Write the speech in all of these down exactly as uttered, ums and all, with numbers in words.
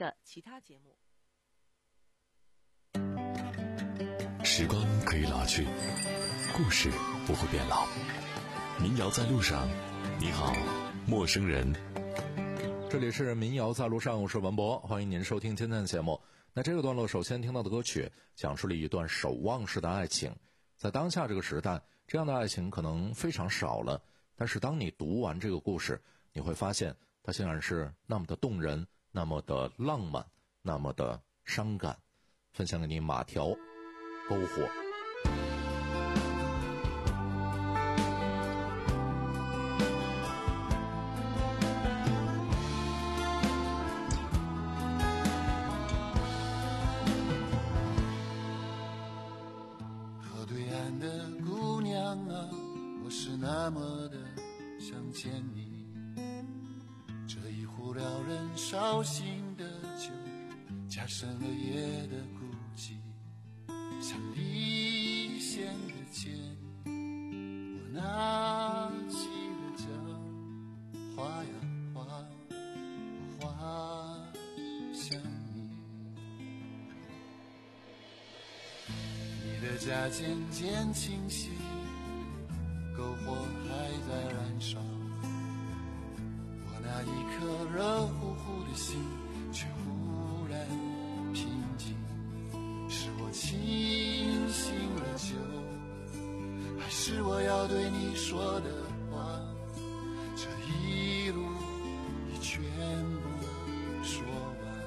的其他节目。 时光可以老去，故事不会变老。民谣在路上，你好，陌生人。 这里是民谣在路上，我是文博，欢迎您收听今天的节目。那这个段落首先听到的歌曲讲述了一段守望式的爱情。在当下这个时代，这样的爱情可能非常少了，但是当你读完这个故事，你会发现它竟然是那么的动人，那么的浪漫，那么的伤感。分享给你马条篝火。 河对岸的姑娘啊，我是那么的想见你，这一壶撩人烧心的酒，加深了夜的孤寂，像离弦的箭，我拿起了桨，划呀划，我划向你。你的家渐渐清晰，篝火还在燃烧，我那一颗热乎乎的心却忽然平静，是我清醒了酒，还是我要对你说的话，这一路已全部说完。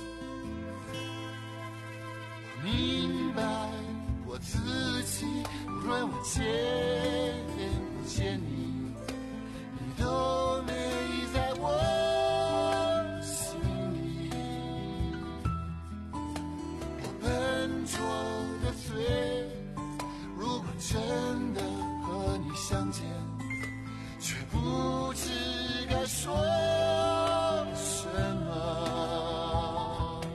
我明白我自己，无论我见不见你，你都没在我心里。我笨拙的嘴，如果真的和你相见，却不知该说什么。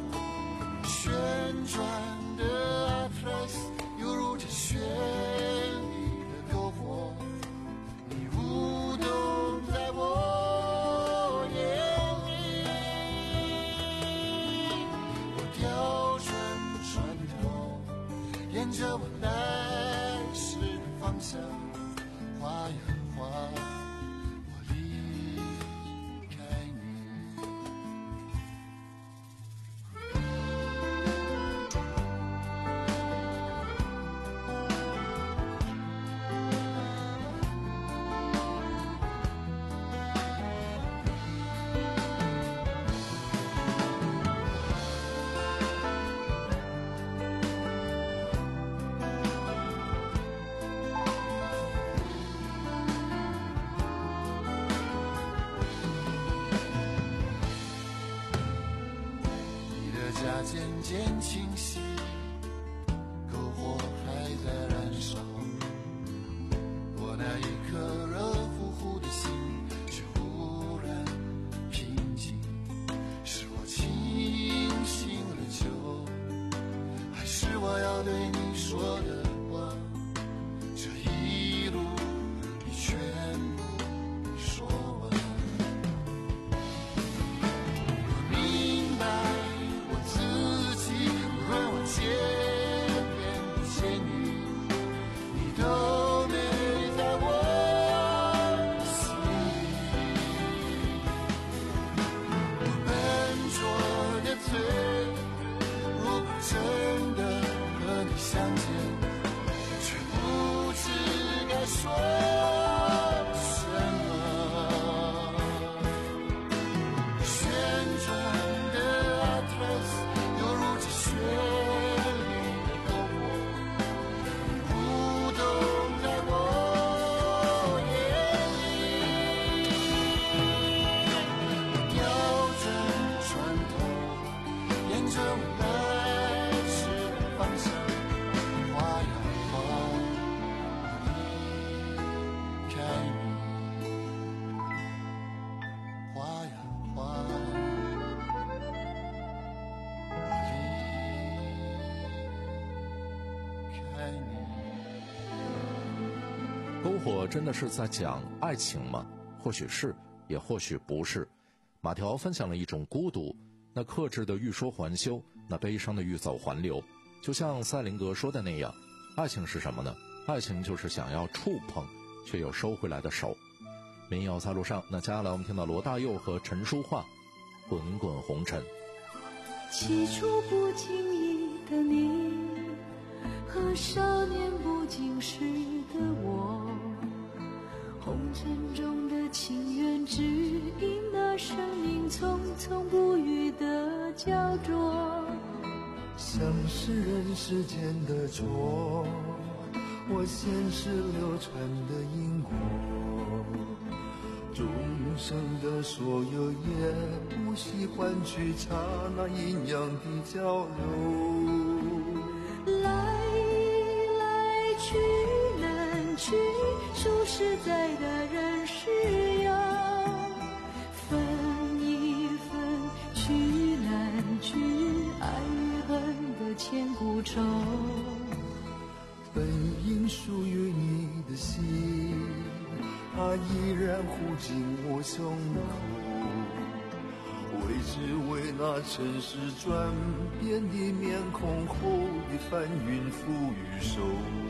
旋转的 Atlas 犹如这绚丽的篝火，你舞动在我眼里。我调转船头，沿着我来时的方向划呀划，我离开你。家渐渐清晰，篝火还在燃烧，我那一颗热乎乎的心却忽然平静，是我清醒了酒，还是我要对你说的话，这一路已全部说完。我明白无论我见不见你，你都没在我心里。我笨拙的嘴，如果真的和你相见，却不知该说什么。旋转的 Atlas犹如这绚丽的篝火，你舞动在我眼里。我调转船头，沿着我来时的方向划呀划，离开你，划呀划。 篝火真的是在讲爱情吗？或许是，也或许不是。马条分享了一种孤独， 那克制的欲说还休，那悲伤的欲走还留。就像赛林格说的那样，爱情是什么呢？爱情就是想要触碰却又收回来的手。民谣在路上，那接下来我们听到罗大佑和陈淑桦滚滚红尘。 起初不经意的你和少年不经事的我，红尘中的情缘只因那生命匆匆不语的焦灼， 像是人世间的错，我现实流传的因果，众生的所有也不惜换取刹那阴阳的交流， 来来去难去，说实在的人是要分一分，去难去，爱与恨的千古愁， 本应属于你的心，它依然护紧我胸口，为只为那尘世转变的面孔后的翻云覆雨手，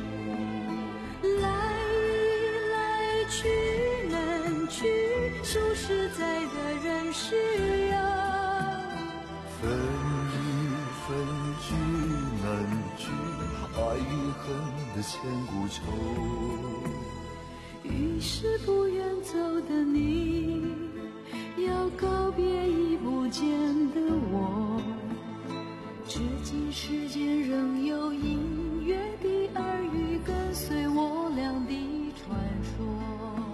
来来去难去，说实在的人是要分一分，聚难聚，爱与恨的千古愁， 于是不愿走的你，要告别已不见的我，至今世间仍有隐约的耳语跟随我俩的传说。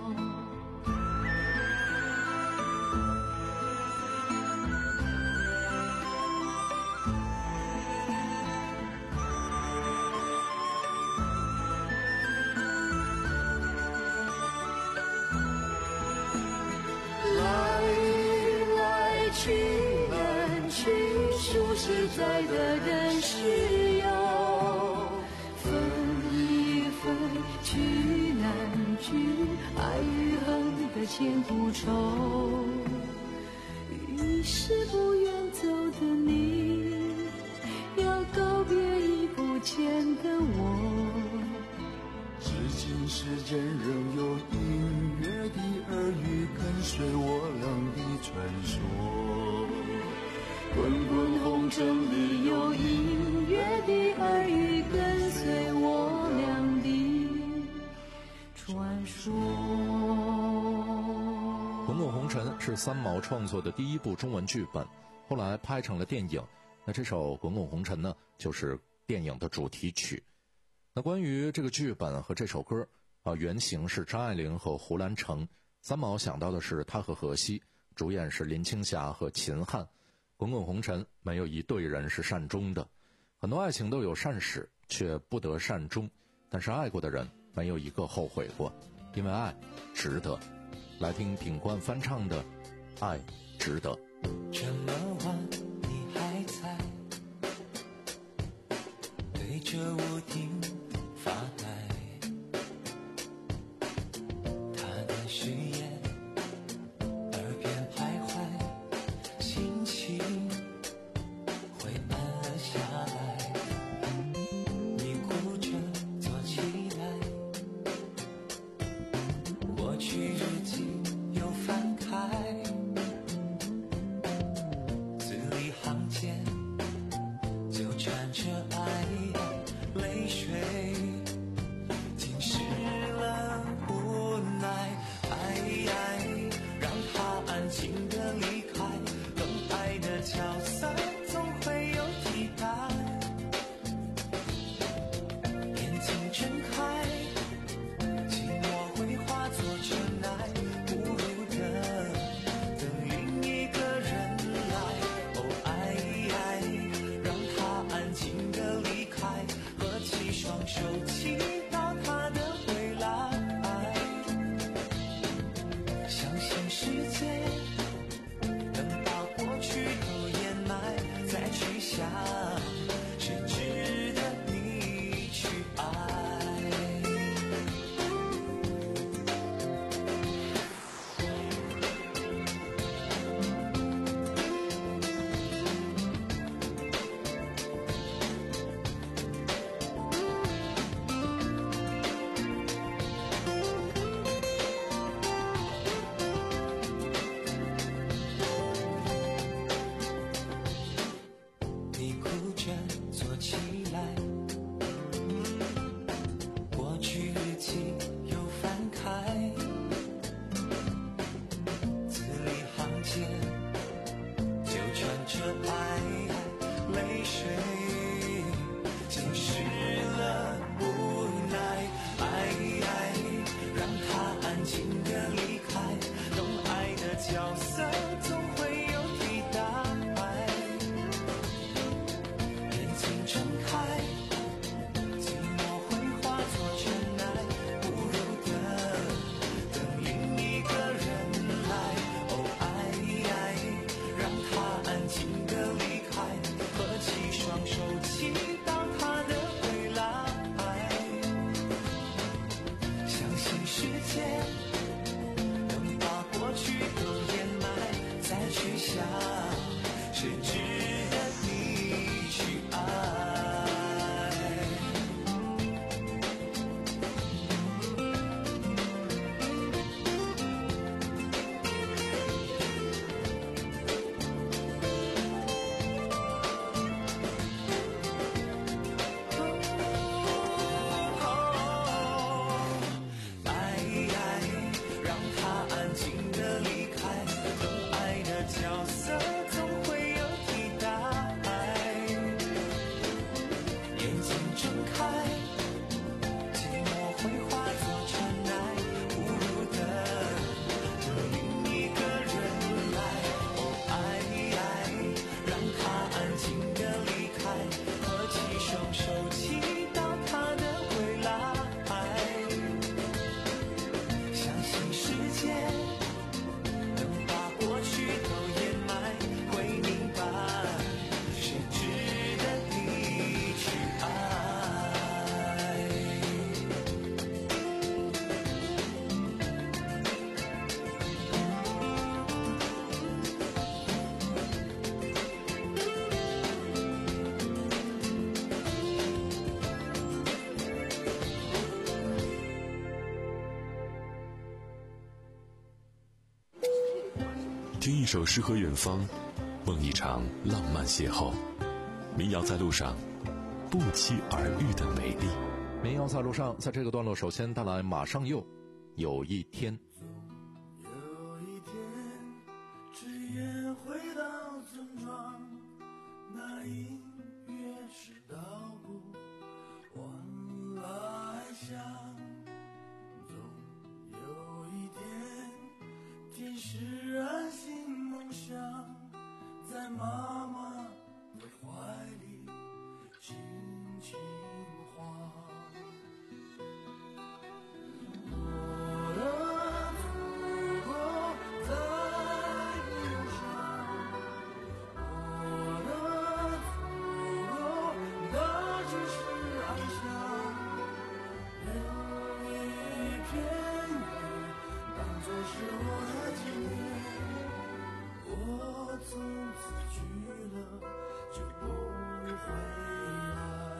去难去，说实在的人是要分一分，去难去，爱与恨的千古愁，于是不愿走的你，要告别已不见的我， 至今世间仍有隐约的耳语跟随我俩的传说，滚滚红尘里有隐约的耳语跟随我俩的传说。 滚滚红尘是三毛创作的第一部中文剧本，后来拍成了电影。那这首滚滚红尘呢，就是电影的主题曲。那关于这个剧本和这首歌啊，原型是张爱玲和胡兰成，三毛想到的是他和荷西，主演是林青霞和秦汉。滚滚红尘没有一对人是善终的，很多爱情都有善始，却不得善终，但是爱过的人没有一个后悔过，因为爱值得。来听品冠翻唱的《爱值得》。 这么晚你还在对着屋顶发呆，他的誓言耳边徘徊，心情会暗了下来，你哭着坐起来，过去日记又翻开，字里行间就缠着爱，泪水浸湿了无奈，让他安静地离开，等爱的角色总会有替代，眼睛睁开，寂寞会化作尘埃，不如的等另一个人来，哦爱爱，让他安静地谁值得你去爱？ 听一首诗和远方，梦一场浪漫邂逅。民谣在路上，不期而遇的美丽。 民谣在路上，在这个段落首先带来马上又有一天。 有一天，只愿回到村庄，那音乐是稻谷往来响。总有一天，天使安心梦想，在妈妈的怀里轻轻晃。我的祖国在路上，我的祖国到处是安详，留一片云当作是我的纪念。我从此去了就不回来。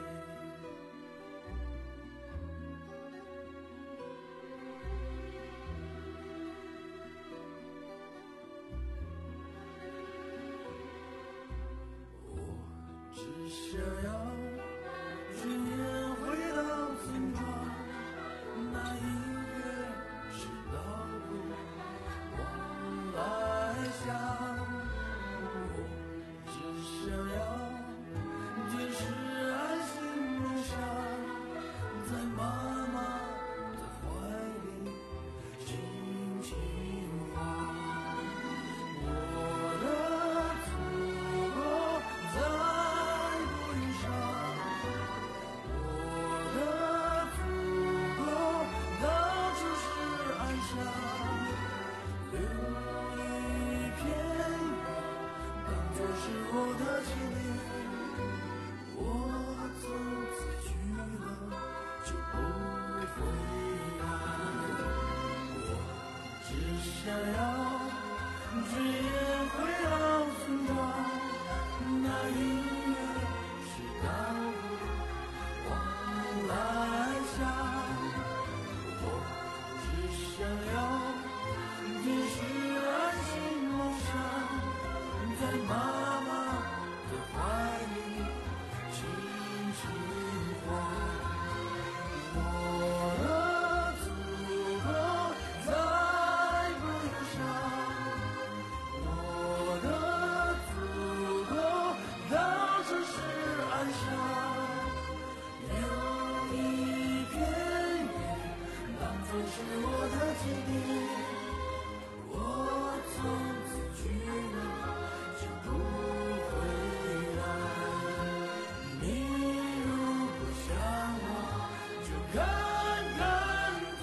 我只想要只愿回到村庄，那音乐是稻谷往来响。我只想要天使安心梦想，在妈妈的怀里轻轻晃。我的祖国在步云上，我的祖国到处是安详，留一片云当作是我的纪念。我从此去了就不回来。我只想要只愿回到村庄，那音乐是稻谷往来响。我只想要天使安心梦想，在妈妈的怀里轻轻晃。我的祖国在步云上，我的祖国到处是安详，有一片云当作是我的纪念。我从此去了就不回来。你如果想我，就看看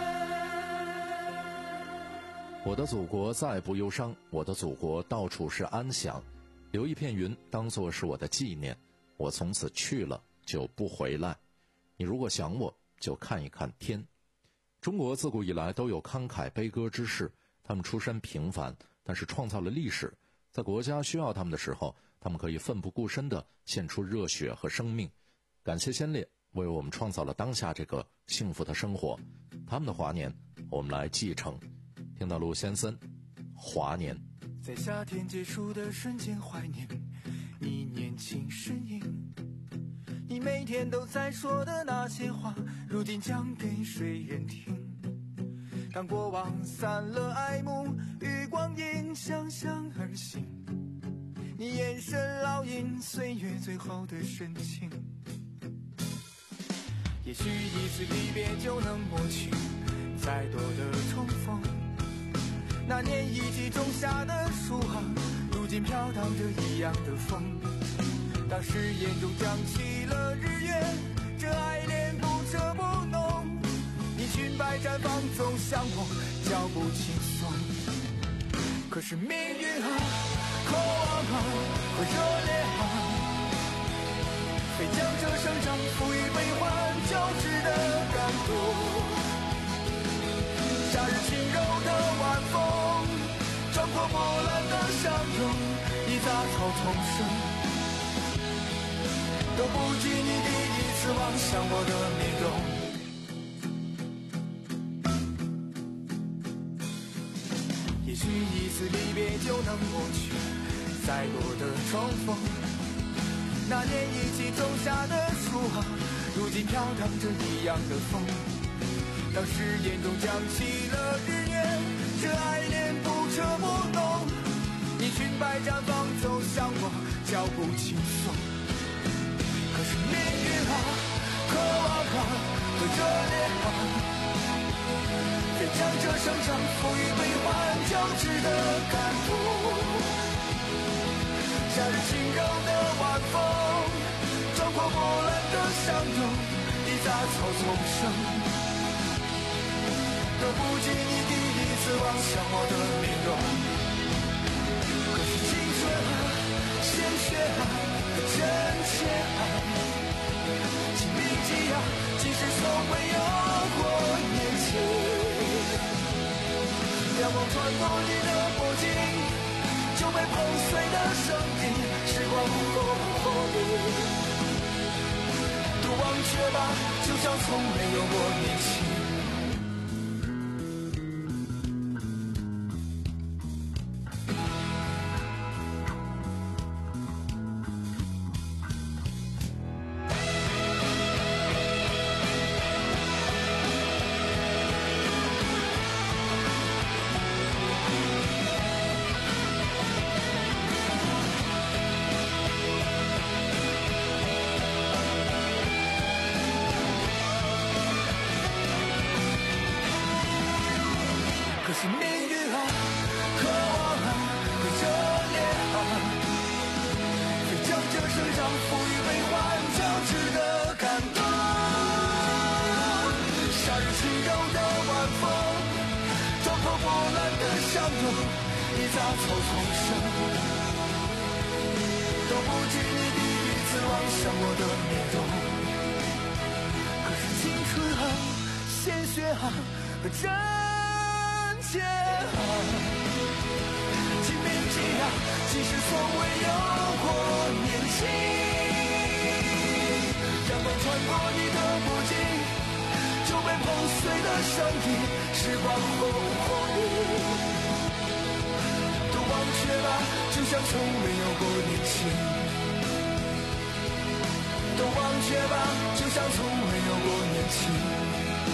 天。 我的祖国再不忧伤，我的祖国到处是安详，留一片云当作是我的纪念。我从此去了就不回来。你如果想我，就看一看天。中国自古以来都有慷慨悲歌之士，他们出身平凡，但是创造了历史。 在国家需要他们的时候，他们可以奋不顾身地献出热血和生命。感谢先烈为我们创造了当下这个幸福的生活，他们的华年我们来继承。听到陆先生华年。 在夏天结束的瞬间怀念你年轻身影，你每天都在说的那些话，如今讲给谁人听？当过往散了爱慕，与光阴相向而行，你眼神烙印岁月最后的深情。也许一次离别就能抹去再多的重逢，那年一起种下的树啊，如今飘荡着一样的风。当誓言中降起了日月，这爱恋不彻不浓，你裙摆绽放总像我脚步轻松。可是命运啊，渴望啊和热烈啊，非将这生长赋予悲欢交织的感动。夏日轻柔的晚风，撞破波澜的相拥，已杂草丛生，都不及你第一次望向我的面容。也许一次离别就能抹去再多的重逢，那年一起种下的树啊，如今飘荡着一样的风。当誓言中降起了日月，这爱恋不彻不浓，你裙摆绽放走向我脚步轻松。可是命运啊，渴望啊和热烈啊，非将这生长赋予悲欢交织的感动。夏日轻柔的晚风，撞破波澜的相拥，已杂草丛生，都不及你第一次望向我的面容。可是青春啊，鲜血啊，真切啊，请铭记啊，即使从未有过年轻。阳光穿过你的脖颈，就被碰碎的声音，时光过后都忘却吧，就像从没有过年轻。可是命运啊，渴望啊和热烈啊，非将这生长赋予悲欢交织的感动。夏日轻柔的晚风，撞破波澜的相拥，已杂草丛生，都不及你第一次望向我的面容。可是青春啊，鲜血啊和真切啊，请铭记啊，即使从未有过年轻。阳光穿过你的脖颈，就被碰碎的声音，时光后后都忘却吧，就像从没有过年轻。都忘却吧，就像从没有过年轻。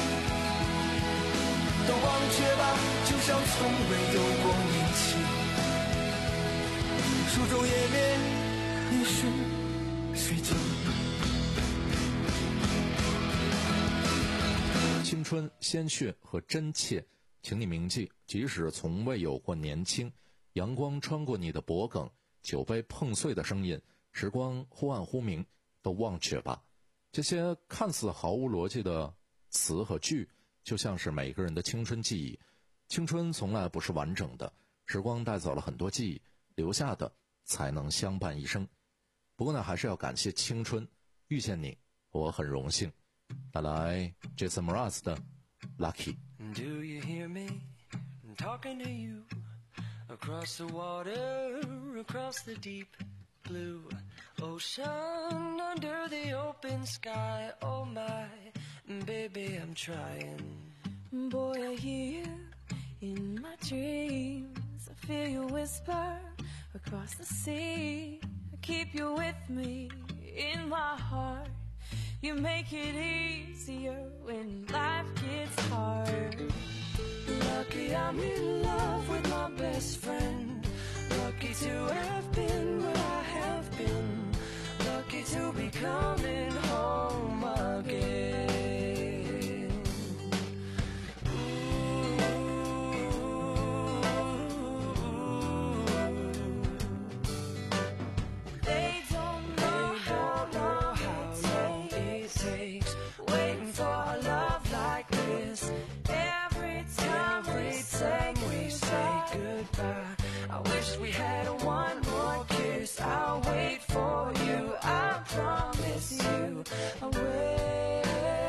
都忘却吧，就像从未有过年轻。书中页面，你是谁记？ 青春、鲜血和真切，请你铭记，即使从未有过年轻。阳光穿过你的脖颈，酒杯碰碎的声音，时光忽暗忽明，都忘却吧。这些看似毫无逻辑的词和句，就像是每个人的青春记忆。青春从来不是完整的，时光带走了很多记忆，留下的才能相伴一生。不过呢，还是要感谢青春，遇见你，我很荣幸。带来 Jason Mraz 的 Lucky。 Do you hear me talking to you Across the water, across the deep blue ocean, under the open sky, oh my, baby, I'm trying. Boy, I hear you in my dreams. I feel you whisper across the sea. I keep you with me in my heart. You make it easier when life gets hard. Lucky I'm in love with my best friend. Lucky to have been where I have been. Lucky to be coming home again. I wish we had one more kiss. I'll wait for you, I promise you I will.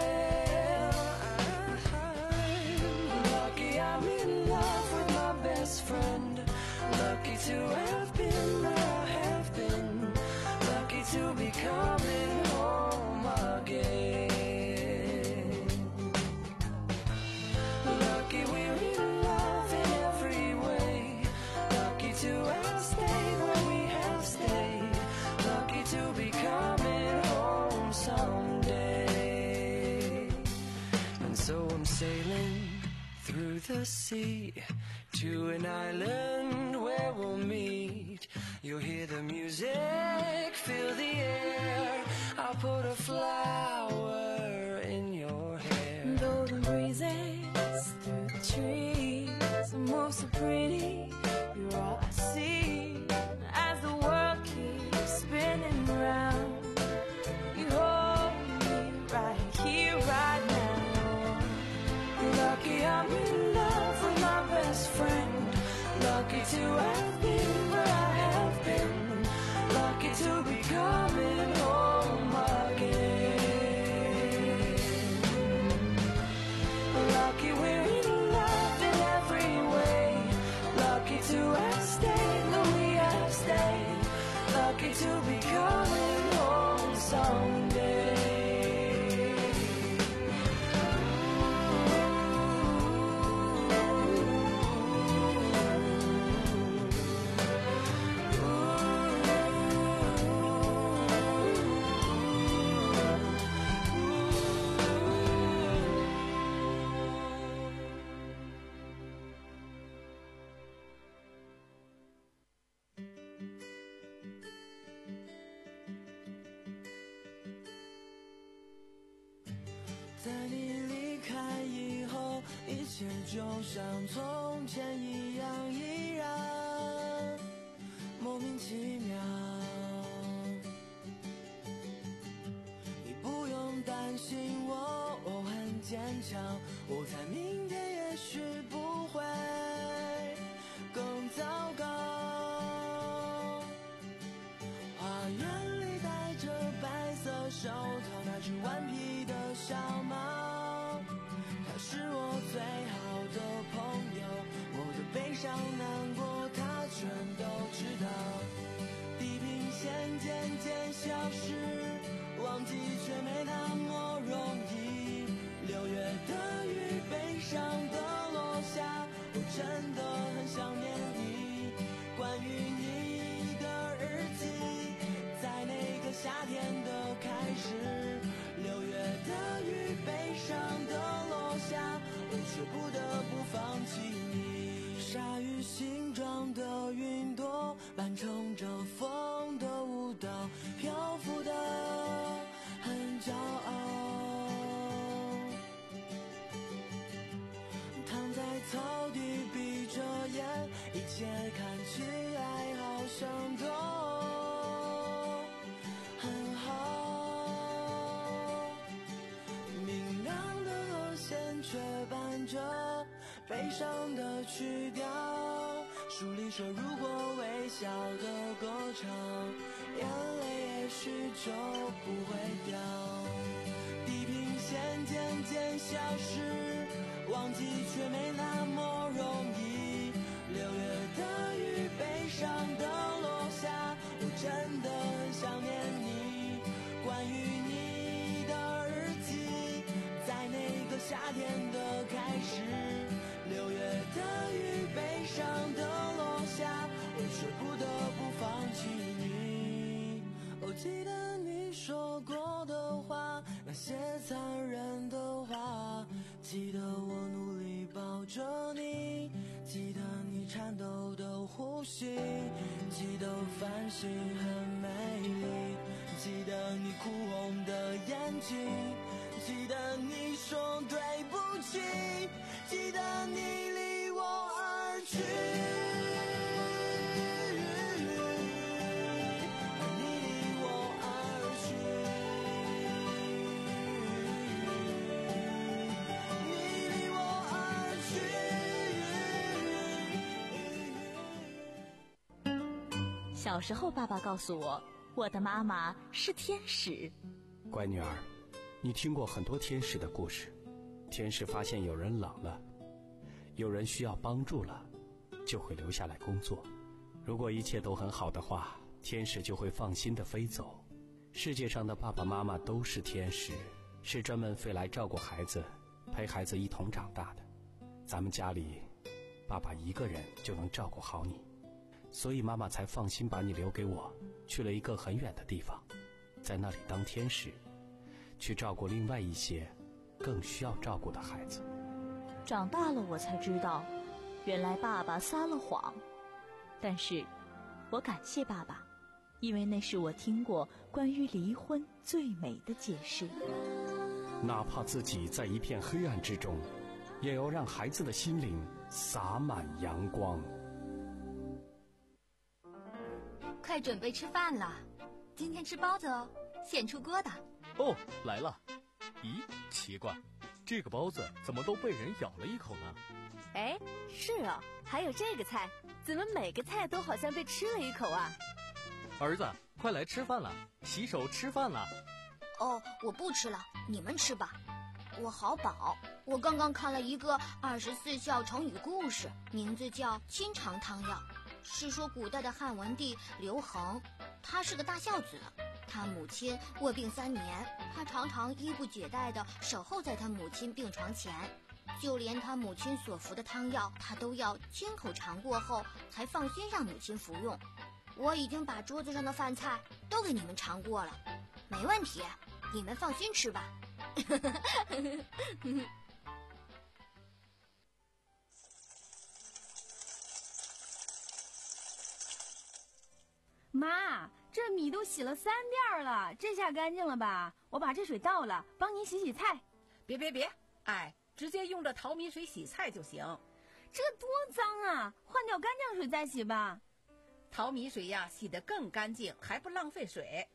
I'm lucky I'm in love with my best friend. Lucky to have been where I have been. Lucky to be coming home again. Lucky we're in love in every way. Lucky to have stayed where we have stayed. Lucky to be coming home someday. And so I'm sailing through the sea to an island where we'll meet. You'll hear the music, feel the air. I'll put a flower in your hair. Golden breezes through the trees move so pretty. You're all I see as the world keeps spinning round. You hold me right here, right now. Lucky I'm in love with my best friend. Lucky to have been where I have been. Lucky to be coming home again. Lucky we're in love in every way. Lucky to have stayed where we have stayed. Lucky to be coming home someday.在你离开以后，一切就像从前一样，依然莫名其妙。你不用担心我，我很坚强。我猜明天也许不会更糟糕。花园里戴着白色手套，那只顽皮的小猫，它是我最好的朋友，我的悲伤难过它全都知道。地平线渐渐消失，忘记却没那么容易。六月的雨悲伤的落下，我真的很想念你。关于你的日记，在那个夏天的开始，六月的雨悲伤的落下，我却不得不放弃你。鲨鱼形状的云朵伴乘着风的舞蹈，漂浮的很骄傲。躺在草地闭着眼，一切看起来好像都很好。明亮的和弦却伴着悲伤的曲调，书里说如果微笑的歌唱，眼泪也许就不会掉。地平线渐渐消失，忘记却没那么容易。六月的雨悲伤的落下，我真的很想念你。关于你的日记，在那个夏天的开始，六月的雨，悲伤的落下，我却不得不放弃你。哦，记得你说过的话，那些残忍的话，记得我努力抱着你，记得你颤抖的呼吸，记得繁星很美丽，记得你哭红的眼睛，记得你说对不起，记得你离我而去，你离我而去，你离我而去。小时候，爸爸告诉我，我的妈妈是天使。 乖女儿，你听过很多天使的故事。天使发现有人冷了，有人需要帮助了，就会留下来工作。如果一切都很好的话，天使就会放心地飞走。世界上的爸爸妈妈都是天使，是专门飞来照顾孩子，陪孩子一同长大的。咱们家里，爸爸一个人就能照顾好你，所以妈妈才放心把你留给我，去了一个很远的地方，在那里当天使，去照顾另外一些更需要照顾的孩子。 长大了我才知道，原来爸爸撒了谎。但是我感谢爸爸，因为那是我听过关于离婚最美的解释。 哪怕自己在一片黑暗之中，也要让孩子的心灵洒满阳光。 快准备吃饭了，今天吃包子哦，现出锅的。 哦，来了。咦，奇怪，这个包子怎么都被人咬了一口呢？ 哎，是哦，还有这个菜，怎么每个菜都好像被吃了一口啊？ 儿子，快来吃饭了，洗手吃饭了。 哦，我不吃了，你们吃吧，我好饱。我刚刚看了一个二十四孝成语故事，名字叫《清肠汤药》，是说古代的汉文帝刘恒，他是个大孝子，他母亲卧病三年，他常常衣不解带地守候在他母亲病床前，就连他母亲所服的汤药，他都要亲口尝过后才放心让母亲服用。我已经把桌子上的饭菜都给你们尝过了，没问题，你们放心吃吧。 妈，这米都洗了三遍了，这下干净了吧？我把这水倒了，帮您洗洗菜。 别别别，哎，直接用这淘米水洗菜就行。 这多脏啊，换掉干净水再洗吧。 淘米水呀，洗得更干净，还不浪费水。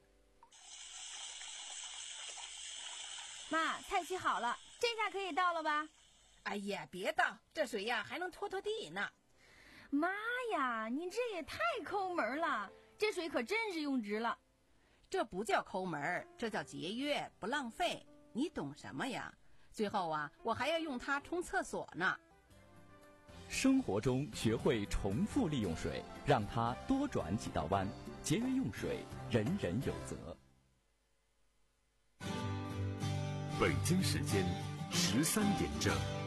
妈，菜洗好了，这下可以倒了吧？ 哎呀，别倒，这水呀还能拖拖地呢。 妈呀，你这也太抠门了，这水可真是用值了。 这不叫抠门，这叫节约，不浪费。你懂什么呀？最后啊，我还要用它冲厕所呢。 生活中学会重复利用水，让它多转几道弯，节约用水，人人有责。 北京时间十三点整。